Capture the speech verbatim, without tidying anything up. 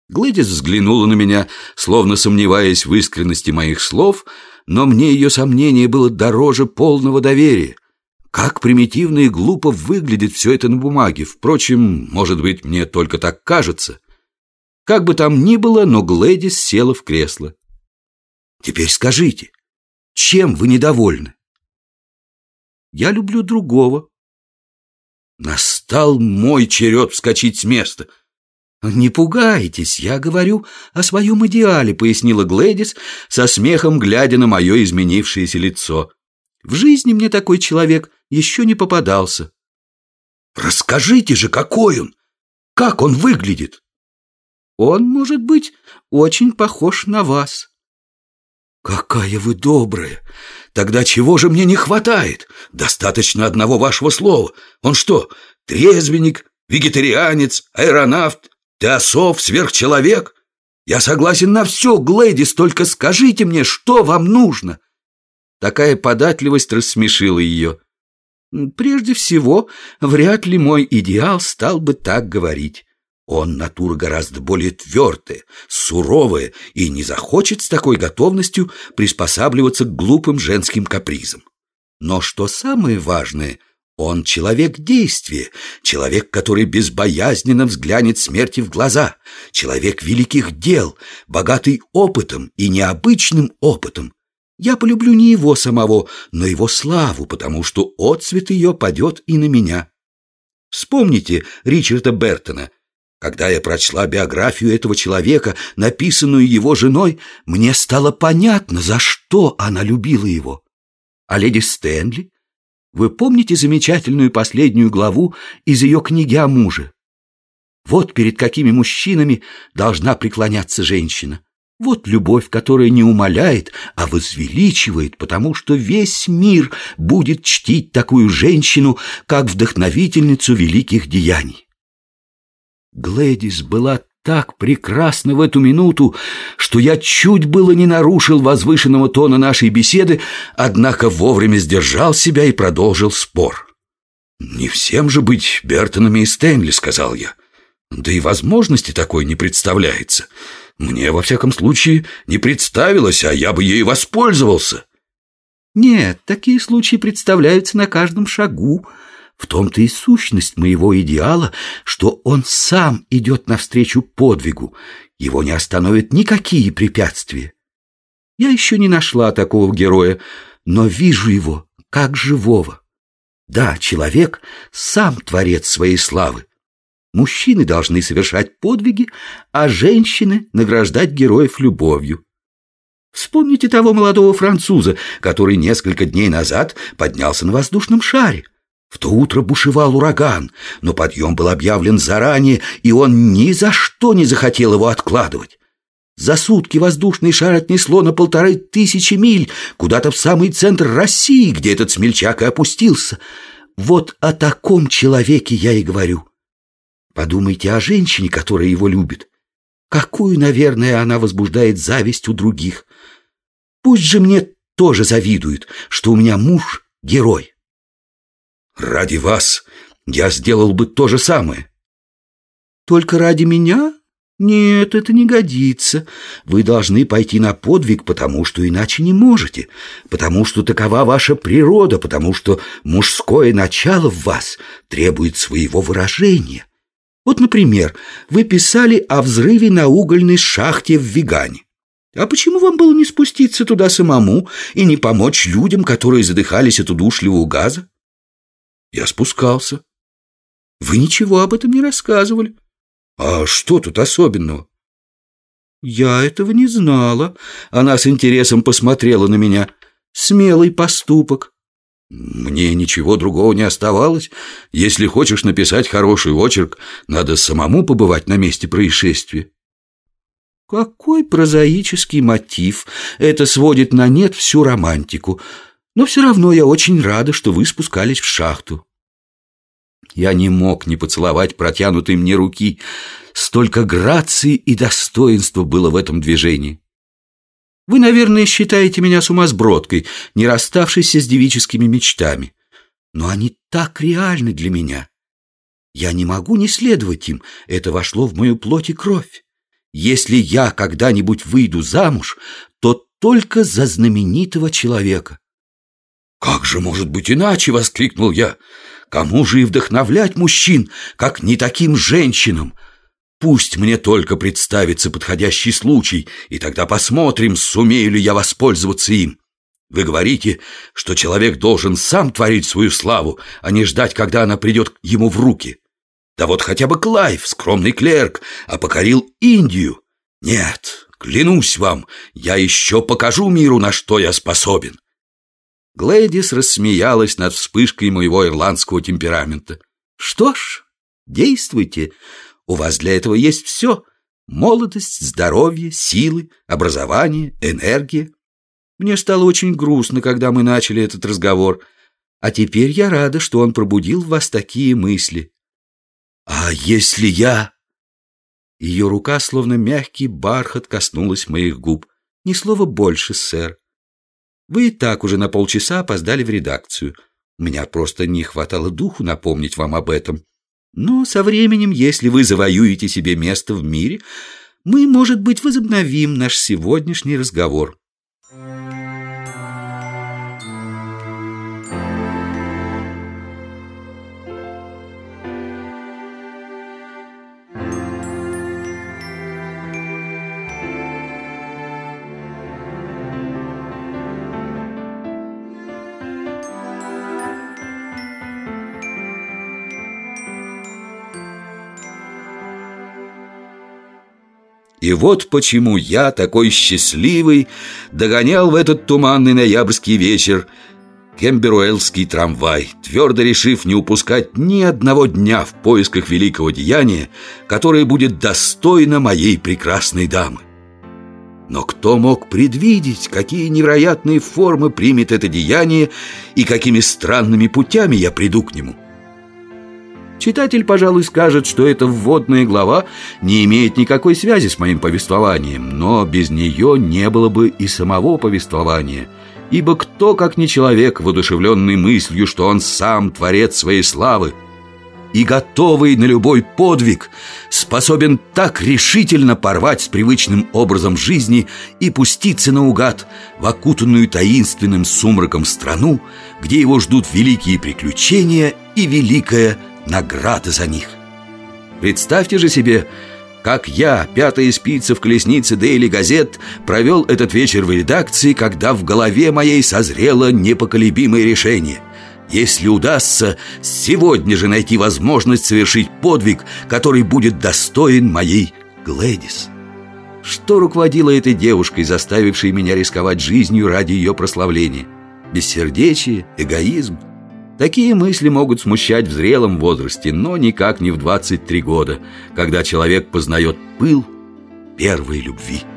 Глэдис взглянула на меня, словно сомневаясь в искренности моих слов, но мне ее сомнение было дороже полного доверия. Как примитивно и глупо выглядит все это на бумаге. Впрочем, может быть, мне только так кажется. Как бы там ни было, но Глэдис села в кресло. «Теперь скажите, чем вы недовольны?» «Я люблю другого». Настал мой черед вскочить с места. «Не пугайтесь, я говорю о своем идеале», — пояснила Глэдис, со смехом глядя на мое изменившееся лицо. «В жизни мне такой человек еще не попадался». «Расскажите же, какой он? Как он выглядит?» «Он, может быть, очень похож на вас». «Какая вы добрая! Тогда чего же мне не хватает? Достаточно одного вашего слова. Он что, трезвенник, вегетарианец, аэронавт, теософ, сверхчеловек? Я согласен на все, Глэдис, только скажите мне, что вам нужно?» Такая податливость рассмешила ее. «Прежде всего, вряд ли мой идеал стал бы так говорить. Он натура гораздо более твердая, суровая и не захочет с такой готовностью приспосабливаться к глупым женским капризам. Но что самое важное, он человек действия, человек, который безбоязненно взглянет смерти в глаза, человек великих дел, богатый опытом и необычным опытом. Я полюблю не его самого, но его славу, потому что отцвет ее падет и на меня. Вспомните Ричарда Бертона. Когда я прочла биографию этого человека, написанную его женой, мне стало понятно, за что она любила его. А леди Стэнли? Вы помните замечательную последнюю главу из ее книги о муже? Вот перед какими мужчинами должна преклоняться женщина. Вот любовь, которая не умаляет, а возвеличивает, потому что весь мир будет чтить такую женщину, как вдохновительницу великих деяний. Глэдис была так прекрасна в эту минуту, что я чуть было не нарушил возвышенного тона нашей беседы, однако вовремя сдержал себя и продолжил спор. «Не всем же быть Бертонами и Стэнли», — сказал я. «Да и возможности такой не представляется. Мне, во всяком случае, не представилось, а я бы ей воспользовался». «Нет, такие случаи представляются на каждом шагу. В том-то и сущность моего идеала, что он сам идет навстречу подвигу. Его не остановят никакие препятствия. Я еще не нашла такого героя, но вижу его как живого. Да, человек сам творец своей славы. Мужчины должны совершать подвиги, а женщины награждать героев любовью. Вспомните того молодого француза, который несколько дней назад поднялся на воздушном шаре. В то утро бушевал ураган, но подъем был объявлен заранее, и он ни за что не захотел его откладывать. За сутки воздушный шар отнесло на полторы тысячи миль, куда-то в самый центр России, где этот смельчак и опустился. Вот о таком человеке я и говорю. Подумайте о женщине, которая его любит. Какую, наверное, она возбуждает зависть у других. Пусть же мне тоже завидуют, что у меня муж — герой. Ради вас я сделал бы то же самое. Только ради меня? Нет, это не годится. Вы должны пойти на подвиг, потому что иначе не можете, потому что такова ваша природа, потому что мужское начало в вас требует своего выражения. Вот, например, вы писали о взрыве на угольной шахте в Вигане. А почему вам было не спуститься туда самому и не помочь людям, которые задыхались от удушливого газа? Я спускался. Вы ничего об этом не рассказывали. А что тут особенного? Я этого не знала. Она с интересом посмотрела на меня. Смелый поступок. Мне ничего другого не оставалось. Если хочешь написать хороший очерк, надо самому побывать на месте происшествия. Какой прозаический мотив. Это сводит на нет всю романтику. Но все равно я очень рада, что вы спускались в шахту. Я не мог не поцеловать протянутой мне руки. Столько грации и достоинства было в этом движении. Вы, наверное, считаете меня сумасбродкой, не расставшейся с девическими мечтами. Но они так реальны для меня. Я не могу не следовать им. Это вошло в мою плоть и кровь. Если я когда-нибудь выйду замуж, то только за знаменитого человека». «Как же может быть иначе?» — воскликнул я. «Кому же и вдохновлять мужчин, как не таким женщинам? Пусть мне только представится подходящий случай, и тогда посмотрим, сумею ли я воспользоваться им. Вы говорите, что человек должен сам творить свою славу, а не ждать, когда она придет ему в руки. Да вот хотя бы Клайв, скромный клерк, а покорил Индию. Нет, клянусь вам, я еще покажу миру, на что я способен». Глэдис рассмеялась над вспышкой моего ирландского темперамента. «Что ж, действуйте. У вас для этого есть все: молодость, здоровье, силы, образование, энергия. Мне стало очень грустно, когда мы начали этот разговор, а теперь я рада, что он пробудил в вас такие мысли». «А если я...» Ее рука, словно мягкий бархат, коснулась моих губ. «Ни слова больше, сэр. Вы и так уже на полчаса опоздали в редакцию. У меня просто не хватало духу напомнить вам об этом. Но со временем, если вы завоюете себе место в мире, мы, может быть, возобновим наш сегодняшний разговор». И вот почему я, такой счастливый, догонял в этот туманный ноябрьский вечер Кемберуэллский трамвай, твердо решив не упускать ни одного дня в поисках великого деяния, которое будет достойно моей прекрасной дамы. Но кто мог предвидеть, какие невероятные формы примет это деяние и какими странными путями я приду к нему? Читатель, пожалуй, скажет, что эта вводная глава не имеет никакой связи с моим повествованием, но без нее не было бы и самого повествования, ибо кто, как не человек, воодушевленный мыслью, что он сам творец своей славы и готовый на любой подвиг, способен так решительно порвать с привычным образом жизни и пуститься наугад в окутанную таинственным сумраком страну, где его ждут великие приключения и великая награда за них. Представьте же себе, как я, пятая спица в колеснице Дейли Газет, провел этот вечер в редакции, когда в голове моей созрело непоколебимое решение: если удастся, сегодня же найти возможность совершить подвиг, который будет достоин моей Глэдис. Что руководило этой девушкой, заставившей меня рисковать жизнью ради ее прославления? Бессердечие, эгоизм? Такие мысли могут смущать в зрелом возрасте, но никак не в двадцать три года, когда человек познает пыл первой любви.